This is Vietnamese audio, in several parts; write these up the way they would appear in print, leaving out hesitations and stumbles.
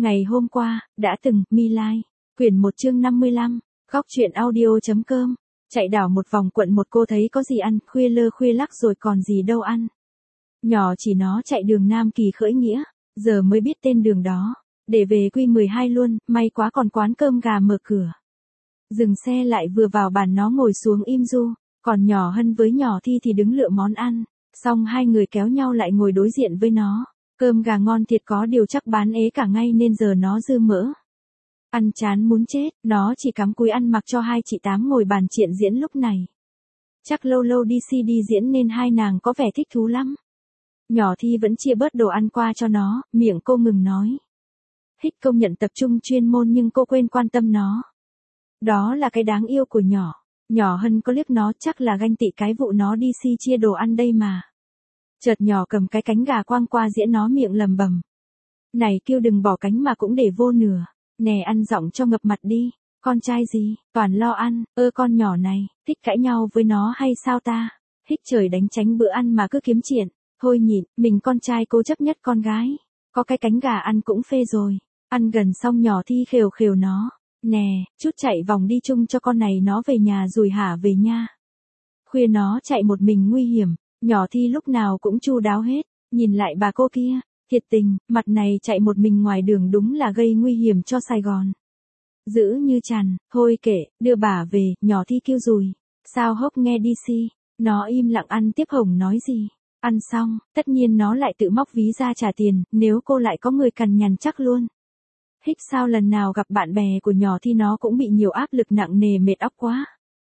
Ngày hôm qua, đã từng, My Lai. Quyển 1 chương 55, Góc truyện audio.com. Chạy đảo một vòng quận một cô thấy có gì ăn, khuya lơ khuya lắc rồi còn gì đâu ăn. Nhỏ chỉ nó chạy đường Nam Kỳ Khởi Nghĩa, giờ mới biết tên đường đó. Để về Q12 luôn, may quá còn quán cơm gà mở cửa. Dừng xe lại vừa vào bàn nó ngồi xuống im ru, còn nhỏ Hân với nhỏ Thi thì đứng lựa món ăn. Xong hai người kéo nhau lại ngồi đối diện với nó. Cơm gà ngon thiệt có điều chắc bán ế cả ngay nên giờ nó dư mỡ. Ăn chán muốn chết, nó chỉ cắm cúi ăn mặc cho hai chị Tám ngồi bàn chuyện diễn lúc này. Chắc lâu lâu đi đi diễn nên hai nàng có vẻ thích thú lắm. Nhỏ Thi vẫn chia bớt đồ ăn qua cho nó, miệng cô ngừng nói. Hích công nhận tập trung chuyên môn nhưng cô quên quan tâm nó. Đó là cái đáng yêu của nhỏ. Nhỏ Hân có liếc nó chắc là ganh tị cái vụ nó đi chia đồ ăn đây mà. Chợt nhỏ cầm cái cánh gà quăng qua diễn nó miệng lầm bầm. Này kêu đừng bỏ cánh mà cũng để vô nửa. Nè ăn giọng cho ngập mặt đi. Con trai gì, toàn lo ăn, con nhỏ này, thích cãi nhau với nó hay sao ta? Hích trời đánh tránh bữa ăn mà cứ kiếm chuyện. Thôi nhịn, mình con trai cố chấp nhất con gái. Có cái cánh gà ăn cũng phê rồi. Ăn gần xong nhỏ Thi khều khều nó. Nè, chút chạy vòng đi chung cho con này nó về nhà rồi hả về nha. Khuya nó chạy một mình nguy hiểm. Nhỏ Thi lúc nào cũng chu đáo hết, nhìn lại bà cô kia, thiệt tình, mặt này chạy một mình ngoài đường đúng là gây nguy hiểm cho Sài Gòn. Giữ như chằn, thôi kệ, đưa bà về, nhỏ Thi kêu rùi. Sao hốc nghe đi nó im lặng ăn tiếp hổng nói gì. Ăn xong, tất nhiên nó lại tự móc ví ra trả tiền, nếu cô lại có người cằn nhằn chắc luôn. Hích sao lần nào gặp bạn bè của nhỏ Thi nó cũng bị nhiều áp lực nặng nề mệt óc quá.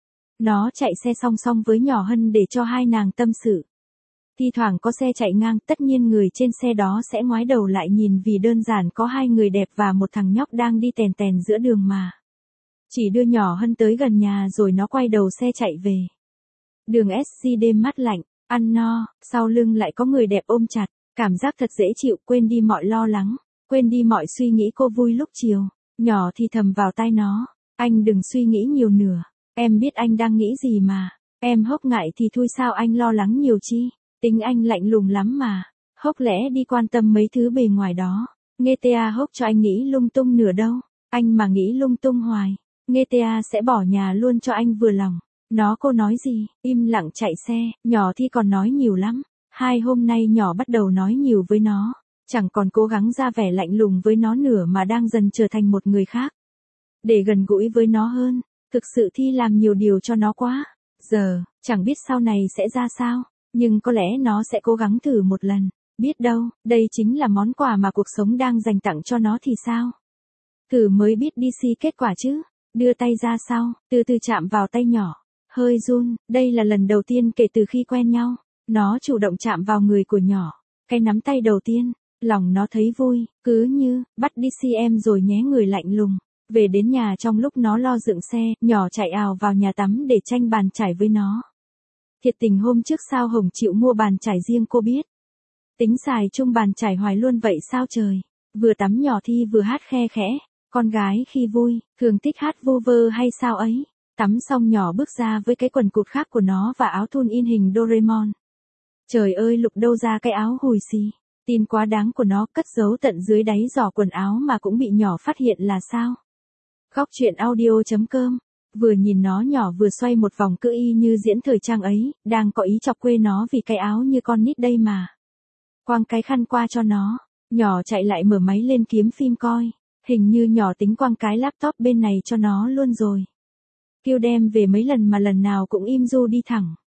Nó chạy xe song song với nhỏ Hân để cho hai nàng tâm sự. Thi thoảng có xe chạy ngang, tất nhiên người trên xe đó sẽ ngoái đầu lại nhìn vì đơn giản có hai người đẹp và một thằng nhóc đang đi tèn tèn giữa đường mà. Chỉ đưa nhỏ Hân tới gần nhà rồi nó quay đầu xe chạy về. Đường SC đêm mát lạnh, ăn no, sau lưng lại có người đẹp ôm chặt, cảm giác thật dễ chịu, quên đi mọi lo lắng, quên đi mọi suy nghĩ cô vui lúc chiều. Nhỏ thì thầm vào tai nó, anh đừng suy nghĩ nhiều nữa. Em biết anh đang nghĩ gì mà. Em hốc ngại thì thôi sao anh lo lắng nhiều chi. Tính anh lạnh lùng lắm mà. Hốc lẽ đi quan tâm mấy thứ bề ngoài đó. Nghe ta hốc cho anh nghĩ lung tung nửa đâu. Anh mà nghĩ lung tung hoài. Nghe ta sẽ bỏ nhà luôn cho anh vừa lòng. Cô nói gì, im lặng chạy xe. Nhỏ Thi còn nói nhiều lắm. Hai hôm nay nhỏ bắt đầu nói nhiều với nó. Chẳng còn cố gắng ra vẻ lạnh lùng với nó nữa mà đang dần trở thành một người khác. Để gần gũi với nó hơn. Thực sự Thi làm nhiều điều cho nó quá. Giờ, chẳng biết sau này sẽ ra sao. Nhưng có lẽ nó sẽ cố gắng thử một lần. Biết đâu, đây chính là món quà mà cuộc sống đang dành tặng cho nó thì sao? Thử mới biết đi kết quả chứ. Đưa tay ra sau, từ từ chạm vào tay nhỏ. Hơi run, đây là lần đầu tiên kể từ khi quen nhau. Nó chủ động chạm vào người của nhỏ. Cái nắm tay đầu tiên, lòng nó thấy vui, cứ như, bắt đi em rồi nhé người lạnh lùng. Về đến nhà trong lúc nó lo dựng xe, nhỏ chạy ào vào nhà tắm để tranh bàn chải với nó. Thiệt tình hôm trước sao Hồng chịu mua bàn chải riêng cô biết. Tính xài chung bàn chải hoài luôn vậy sao trời. Vừa tắm nhỏ Thi vừa hát khe khẽ. Con gái khi vui, thường thích hát vô vơ hay sao ấy. Tắm xong nhỏ bước ra với cái quần cụt khác của nó và áo thun in hình Doraemon. Trời ơi lục đâu ra cái áo hùi xì. Tin quá đáng của nó cất giấu tận dưới đáy giỏ quần áo mà cũng bị nhỏ phát hiện là sao. Góc truyện audio.com. Vừa nhìn nó nhỏ vừa xoay một vòng cứ y như diễn thời trang ấy, đang có ý chọc quê nó vì cái áo như con nít đây mà. Quăng cái khăn qua cho nó, nhỏ chạy lại mở máy lên kiếm phim coi, hình như nhỏ tính quăng cái laptop bên này cho nó luôn rồi. Kêu đem về mấy lần mà lần nào cũng im ru đi thẳng.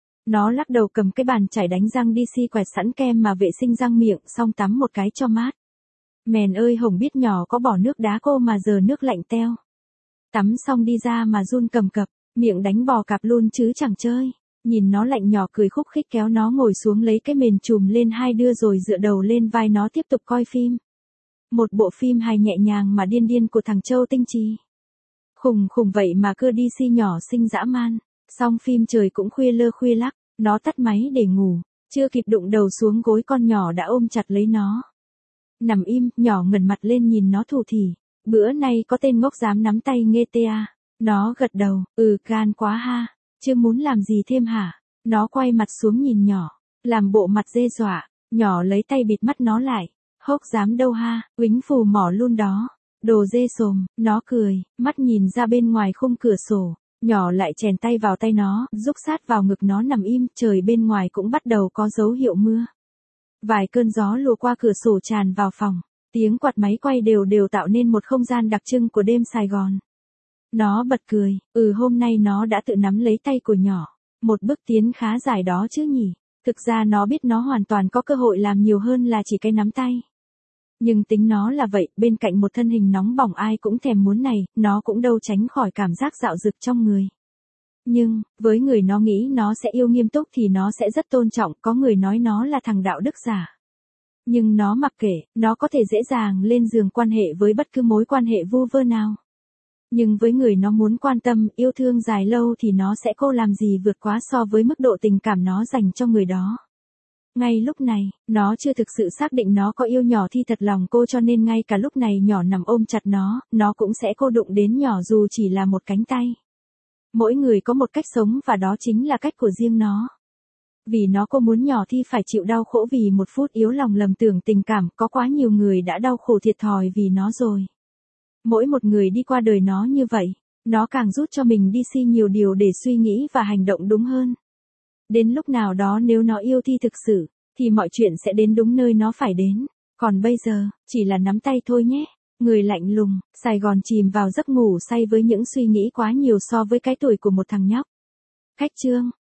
Nó lắc đầu cầm cái bàn chải đánh răng đi quẹt sẵn kem mà vệ sinh răng miệng xong tắm một cái cho mát. Mèn ơi Hồng biết nhỏ có bỏ nước đá cô mà giờ nước lạnh teo. Tắm xong đi ra mà run cầm cập, miệng đánh bò cạp luôn chứ chẳng chơi. Nhìn nó lạnh nhỏ cười khúc khích kéo nó ngồi xuống lấy cái mền trùm lên hai đưa rồi dựa đầu lên vai nó tiếp tục coi phim. Một bộ phim hài nhẹ nhàng mà điên điên của thằng Châu Tinh Trì. Khùng khùng vậy mà cứ đi nhỏ xinh dã man. Xong phim trời cũng khuya lơ khuya lắc, nó tắt máy để ngủ. Chưa kịp đụng đầu xuống gối con nhỏ đã ôm chặt lấy nó. Nằm im, nhỏ ngẩng mặt lên nhìn nó thủ thỉ. Bữa nay có tên ngốc dám nắm tay nghe ta. Nó gật đầu, gan quá ha. Chưa muốn làm gì thêm hả? Nó quay mặt xuống nhìn nhỏ. Làm bộ mặt dê dọa. Nhỏ lấy tay bịt mắt nó lại. Hốc dám đâu ha, uýnh phù mỏ luôn đó. Đồ dê sồm, nó cười, mắt nhìn ra bên ngoài khung cửa sổ. Nhỏ lại chèn tay vào tay nó, rúc sát vào ngực nó nằm im, trời bên ngoài cũng bắt đầu có dấu hiệu mưa. Vài cơn gió lùa qua cửa sổ tràn vào phòng, tiếng quạt máy quay đều đều tạo nên một không gian đặc trưng của đêm Sài Gòn. Nó bật cười, hôm nay nó đã tự nắm lấy tay của nhỏ. Một bước tiến khá dài đó chứ nhỉ. Thực ra nó biết nó hoàn toàn có cơ hội làm nhiều hơn là chỉ cái nắm tay. Nhưng tính nó là vậy, bên cạnh một thân hình nóng bỏng ai cũng thèm muốn này, nó cũng đâu tránh khỏi cảm giác dạo dực trong người. Nhưng, với người nó nghĩ nó sẽ yêu nghiêm túc thì nó sẽ rất tôn trọng, có người nói nó là thằng đạo đức giả. Nhưng nó mặc kệ, nó có thể dễ dàng lên giường quan hệ với bất cứ mối quan hệ vu vơ nào. Nhưng với người nó muốn quan tâm, yêu thương dài lâu thì nó sẽ cố làm gì vượt quá so với mức độ tình cảm nó dành cho người đó. Ngay lúc này, nó chưa thực sự xác định nó có yêu nhỏ Thi thật lòng cô cho nên ngay cả lúc này nhỏ nằm ôm chặt nó cũng sẽ cô đụng đến nhỏ dù chỉ là một cánh tay. Mỗi người có một cách sống và đó chính là cách của riêng nó. Vì nó cô muốn nhỏ Thi phải chịu đau khổ vì một phút yếu lòng lầm tưởng tình cảm, có quá nhiều người đã đau khổ thiệt thòi vì nó rồi. Mỗi một người đi qua đời nó như vậy, nó càng rút cho mình đi nhiều điều để suy nghĩ và hành động đúng hơn. Đến lúc nào đó nếu nó yêu Thi thực sự, thì mọi chuyện sẽ đến đúng nơi nó phải đến. Còn bây giờ, chỉ là nắm tay thôi nhé. Người lạnh lùng, Sài Gòn chìm vào giấc ngủ say với những suy nghĩ quá nhiều so với cái tuổi của một thằng nhóc. Khách chương.